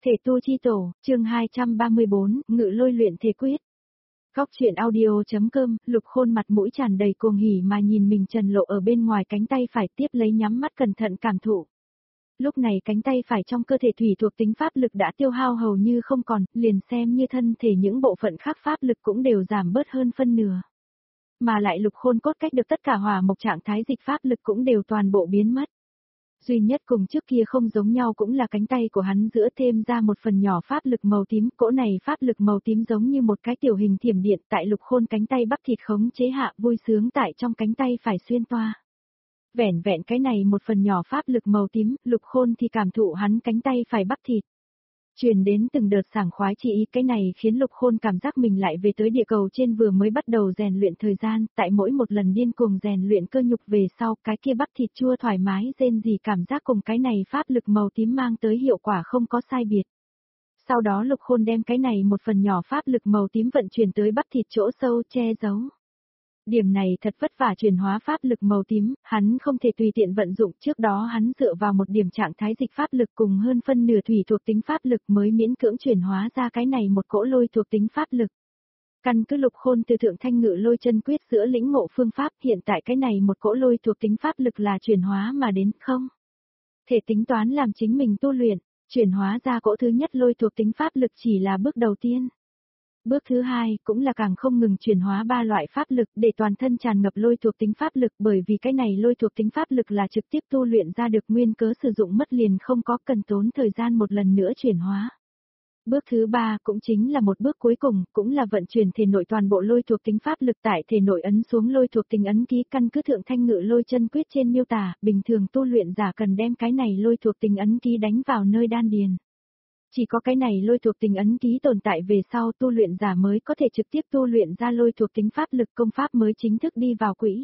Thể tu chi tổ, chương 234, ngự lôi luyện thể quyết. Góc truyện audio.com, Lục Khôn mặt mũi tràn đầy cuồng hỉ mà nhìn mình trần lộ ở bên ngoài cánh tay phải, tiếp lấy nhắm mắt cẩn thận cảm thụ. Lúc này cánh tay phải trong cơ thể thủy thuộc tính pháp lực đã tiêu hao hầu như không còn, liền xem như thân thể những bộ phận khác pháp lực cũng đều giảm bớt hơn phân nửa. Mà lại Lục Khôn cốt cách được tất cả hỏa mộc trạng thái dịch pháp lực cũng đều toàn bộ biến mất. Duy nhất cùng trước kia không giống nhau cũng là cánh tay của hắn giữa thêm ra một phần nhỏ pháp lực màu tím, cỗ này pháp lực màu tím giống như một cái tiểu hình thiểm điện tại Lục Khôn cánh tay bắp thịt khống chế hạ, vui sướng tại trong cánh tay phải xuyên toa. Vẻn vẹn cái này một phần nhỏ pháp lực màu tím, Lục Khôn thì cảm thụ hắn cánh tay phải bắp thịt. Truyền đến từng đợt sảng khoái chi ý, cái này khiến Lục Khôn cảm giác mình lại về tới địa cầu trên vừa mới bắt đầu rèn luyện thời gian, tại mỗi một lần điên cuồng rèn luyện cơ nhục về sau, cái kia bắp thịt chua thoải mái rên gì cảm giác cùng cái này pháp lực màu tím mang tới hiệu quả không có sai biệt. Sau đó Lục Khôn đem cái này một phần nhỏ pháp lực màu tím vận chuyển tới bắp thịt chỗ sâu che giấu. Điểm này thật vất vả chuyển hóa pháp lực màu tím, hắn không thể tùy tiện vận dụng, trước đó hắn dựa vào một điểm trạng thái dịch pháp lực cùng hơn phân nửa thủy thuộc tính pháp lực mới miễn cưỡng chuyển hóa ra cái này một cỗ lôi thuộc tính pháp lực. Căn cứ Lục Khôn từ thượng thanh ngự lôi chân quyết giữa lĩnh ngộ phương pháp, hiện tại cái này một cỗ lôi thuộc tính pháp lực là chuyển hóa mà đến không thể tính toán làm chính mình tu luyện, chuyển hóa ra cỗ thứ nhất lôi thuộc tính pháp lực chỉ là bước đầu tiên. Bước thứ hai cũng là càng không ngừng chuyển hóa ba loại pháp lực để toàn thân tràn ngập lôi thuộc tính pháp lực, bởi vì cái này lôi thuộc tính pháp lực là trực tiếp tu luyện ra được, nguyên cớ sử dụng mất liền không có, cần tốn thời gian một lần nữa chuyển hóa. Bước thứ ba cũng chính là một bước cuối cùng, cũng là vận chuyển thể nội toàn bộ lôi thuộc tính pháp lực tại thể nội ấn xuống lôi thuộc tính ấn ký, căn cứ thượng thanh ngự lôi chân quyết trên miêu tả, bình thường tu luyện giả cần đem cái này lôi thuộc tính ấn ký đánh vào nơi đan điền. Chỉ có cái này lôi thuộc tính ấn ký tồn tại về sau, tu luyện giả mới có thể trực tiếp tu luyện ra lôi thuộc tính pháp lực, công pháp mới chính thức đi vào quỹ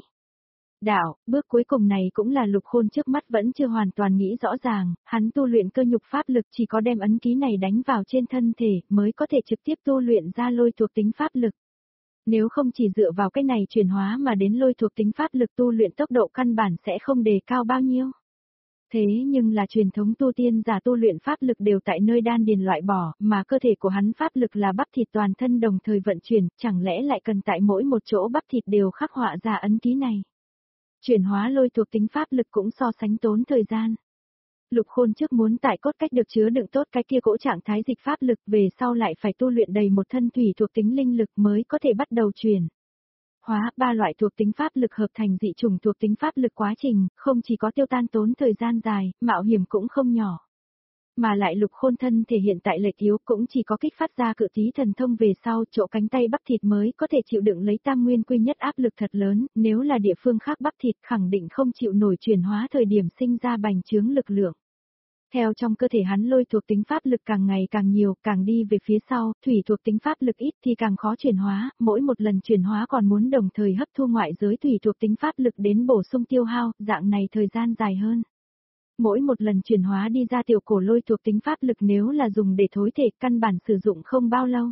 đạo. Bước cuối cùng này cũng là Lục Khôn trước mắt vẫn chưa hoàn toàn nghĩ rõ ràng, hắn tu luyện cơ nhục pháp lực chỉ có đem ấn ký này đánh vào trên thân thể mới có thể trực tiếp tu luyện ra lôi thuộc tính pháp lực. Nếu không chỉ dựa vào cái này chuyển hóa mà đến lôi thuộc tính pháp lực, tu luyện tốc độ căn bản sẽ không đề cao bao nhiêu. Thế nhưng là truyền thống tu tiên giả tu luyện pháp lực đều tại nơi đan điền loại bỏ, mà cơ thể của hắn pháp lực là bắp thịt toàn thân đồng thời vận chuyển, chẳng lẽ lại cần tại mỗi một chỗ bắp thịt đều khắc họa ra ấn ký này. Chuyển hóa lôi thuộc tính pháp lực cũng so sánh tốn thời gian. Lục Khôn trước muốn tại cốt cách được chứa đựng tốt cái kia cỗ trạng thái dịch pháp lực, về sau lại phải tu luyện đầy một thân thủy thuộc tính linh lực mới có thể bắt đầu chuyển hóa ba loại thuộc tính pháp lực hợp thành dị chủng thuộc tính pháp lực, quá trình không chỉ có tiêu tan tốn thời gian dài, mạo hiểm cũng không nhỏ. Mà lại Lục Khôn thân thể hiện tại lệch yếu, cũng chỉ có kích phát ra cự tí thần thông về sau, chỗ cánh tay bắp thịt mới có thể chịu đựng lấy tam nguyên quy nhất áp lực thật lớn, nếu là địa phương khác bắp thịt khẳng định không chịu nổi chuyển hóa thời điểm sinh ra bành trướng lực lượng. Theo trong cơ thể hắn lôi thuộc tính pháp lực càng ngày càng nhiều, càng đi về phía sau, thủy thuộc tính pháp lực ít thì càng khó chuyển hóa, mỗi một lần chuyển hóa còn muốn đồng thời hấp thu ngoại giới thủy thuộc tính pháp lực đến bổ sung tiêu hao, dạng này thời gian dài hơn. Mỗi một lần chuyển hóa đi ra tiểu cổ lôi thuộc tính pháp lực nếu là dùng để thối thể, căn bản sử dụng không bao lâu.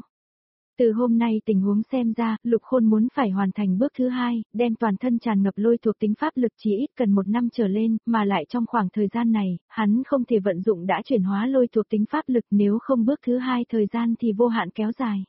Từ hôm nay tình huống xem ra, Lục Khôn muốn phải hoàn thành bước thứ hai, đem toàn thân tràn ngập lôi thuộc tính pháp lực chỉ ít cần 1 năm trở lên, mà lại trong khoảng thời gian này, hắn không thể vận dụng đã chuyển hóa lôi thuộc tính pháp lực, nếu không bước thứ hai thời gian thì vô hạn kéo dài.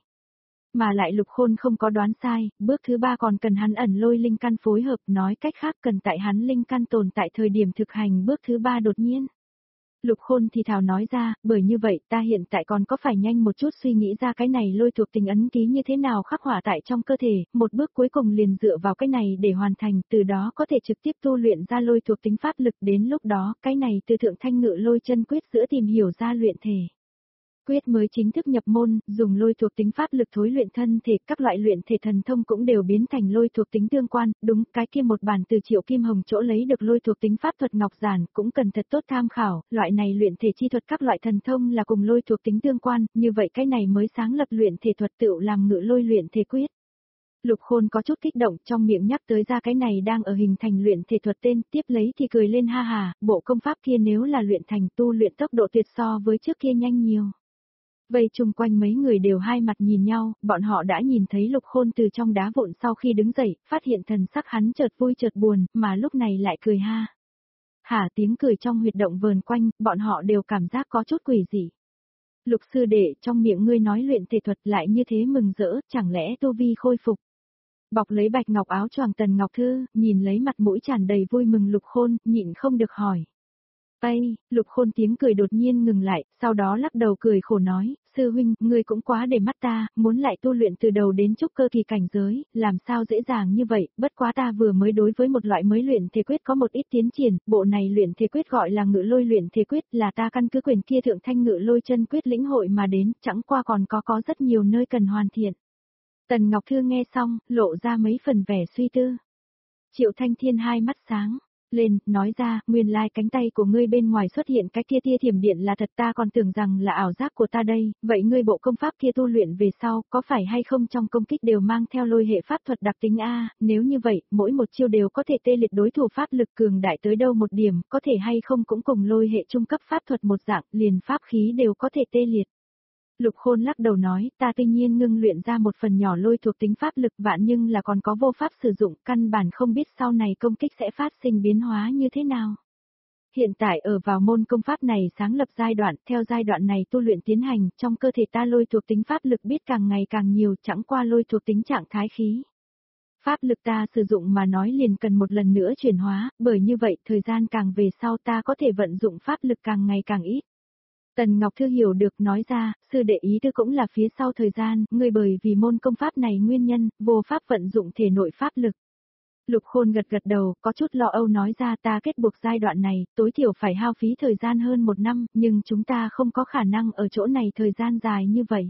Mà lại Lục Khôn không có đoán sai, bước thứ ba còn cần hắn ẩn lôi linh căn phối hợp, nói cách khác cần tại hắn linh căn tồn tại thời điểm thực hành bước thứ ba đột nhiên. Lục Khôn thì thào nói ra, bởi như vậy ta hiện tại còn có phải nhanh một chút suy nghĩ ra cái này lôi thuộc tính ấn ký như thế nào khắc họa tại trong cơ thể, một bước cuối cùng liền dựa vào cái này để hoàn thành, từ đó có thể trực tiếp tu luyện ra lôi thuộc tính pháp lực, đến lúc đó, cái này từ thượng thanh ngự lôi chân quyết giữa tìm hiểu ra luyện thể quyết mới chính thức nhập môn, dùng lôi thuộc tính pháp lực thối luyện thân thể, các loại luyện thể thần thông cũng đều biến thành lôi thuộc tính tương quan, đúng, cái kia một bản từ Triệu Kim Hồng chỗ lấy được lôi thuộc tính pháp thuật ngọc giản, cũng cần thật tốt tham khảo, loại này luyện thể chi thuật các loại thần thông là cùng lôi thuộc tính tương quan, như vậy cái này mới sáng lập luyện thể thuật tựu làm ngự lôi luyện thể quyết. Lục Khôn có chút kích động, trong miệng nhắc tới ra cái này đang ở hình thành luyện thể thuật tên, tiếp lấy thì cười lên ha hà, bộ công pháp kia nếu là luyện thành, tu luyện tốc độ tuyệt so với trước kia nhanh nhiều. Vây chung quanh mấy người đều hai mặt nhìn nhau, bọn họ đã nhìn thấy Lục Khôn từ trong đá vụn sau khi đứng dậy, phát hiện thần sắc hắn chợt vui chợt buồn, mà lúc này lại cười ha hả, tiếng cười trong huyệt động vờn quanh, bọn họ đều cảm giác có chút quỷ dị. Lục sư đệ, trong miệng ngươi nói luyện thể thuật lại như thế mừng rỡ, chẳng lẽ tu vi khôi phục? Bọc lấy bạch ngọc áo choàng Tần Ngọc Thư, nhìn lấy mặt mũi tràn đầy vui mừng Lục Khôn, nhịn không được hỏi. Ây, Lục Khôn tiếng cười đột nhiên ngừng lại, sau đó lắc đầu cười khổ nói, sư huynh, ngươi cũng quá để mắt ta, muốn lại tu luyện từ đầu đến trúc cơ kỳ cảnh giới, làm sao dễ dàng như vậy, bất quá ta vừa mới đối với một loại mới luyện thể quyết có một ít tiến triển, bộ này luyện thể quyết gọi là ngự lôi luyện thể quyết, là ta căn cứ quyền kia thượng thanh ngự lôi chân quyết lĩnh hội mà đến, chẳng qua còn có rất nhiều nơi cần hoàn thiện. Tần Ngọc Thư nghe xong, lộ ra mấy phần vẻ suy tư. Triệu Thanh Thiên hai mắt sáng lên, nói ra, nguyên lai cánh tay của ngươi bên ngoài xuất hiện cái kia tia thiểm điện là thật, ta còn tưởng rằng là ảo giác của ta đây, vậy ngươi bộ công pháp kia tu luyện về sau, có phải hay không trong công kích đều mang theo lôi hệ pháp thuật đặc tính A, nếu như vậy, mỗi một chiêu đều có thể tê liệt đối thủ pháp lực cường đại tới đâu một điểm, có thể hay không cũng cùng lôi hệ trung cấp pháp thuật một dạng, liền pháp khí đều có thể tê liệt. Lục Khôn lắc đầu nói, ta tuy nhiên ngưng luyện ra một phần nhỏ lôi thuộc tính pháp lực vạn nhưng là còn có vô pháp sử dụng, căn bản không biết sau này công kích sẽ phát sinh biến hóa như thế nào. Hiện tại ở vào môn công pháp này sáng lập giai đoạn, theo giai đoạn này tu luyện tiến hành, trong cơ thể ta lôi thuộc tính pháp lực biết càng ngày càng nhiều, chẳng qua lôi thuộc tính trạng thái khí. Pháp lực ta sử dụng mà nói liền cần một lần nữa chuyển hóa, bởi như vậy thời gian càng về sau ta có thể vận dụng pháp lực càng ngày càng ít. Tần Ngọc Thư hiểu được nói ra, sư đệ ý tư cũng là phía sau thời gian, ngươi bởi vì môn công pháp này nguyên nhân, vô pháp vận dụng thể nội pháp lực. Lục Khôn gật gật đầu, có chút lo âu nói ra ta kết buộc giai đoạn này, tối thiểu phải hao phí thời gian hơn 1 năm, nhưng chúng ta không có khả năng ở chỗ này thời gian dài như vậy.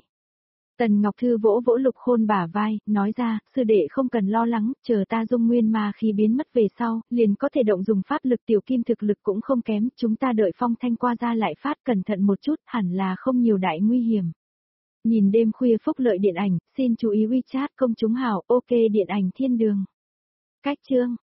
Tần Ngọc Thư vỗ vỗ Lục Khôn bả vai, nói ra, sư đệ không cần lo lắng, chờ ta dung nguyên ma khi biến mất về sau, liền có thể động dùng pháp lực tiểu kim thực lực cũng không kém, chúng ta đợi phong thanh qua ra lại phát cẩn thận một chút, hẳn là không nhiều đại nguy hiểm. Nhìn đêm khuya phúc lợi điện ảnh, xin chú ý WeChat công chúng hào, ok điện ảnh thiên đường. Cách chương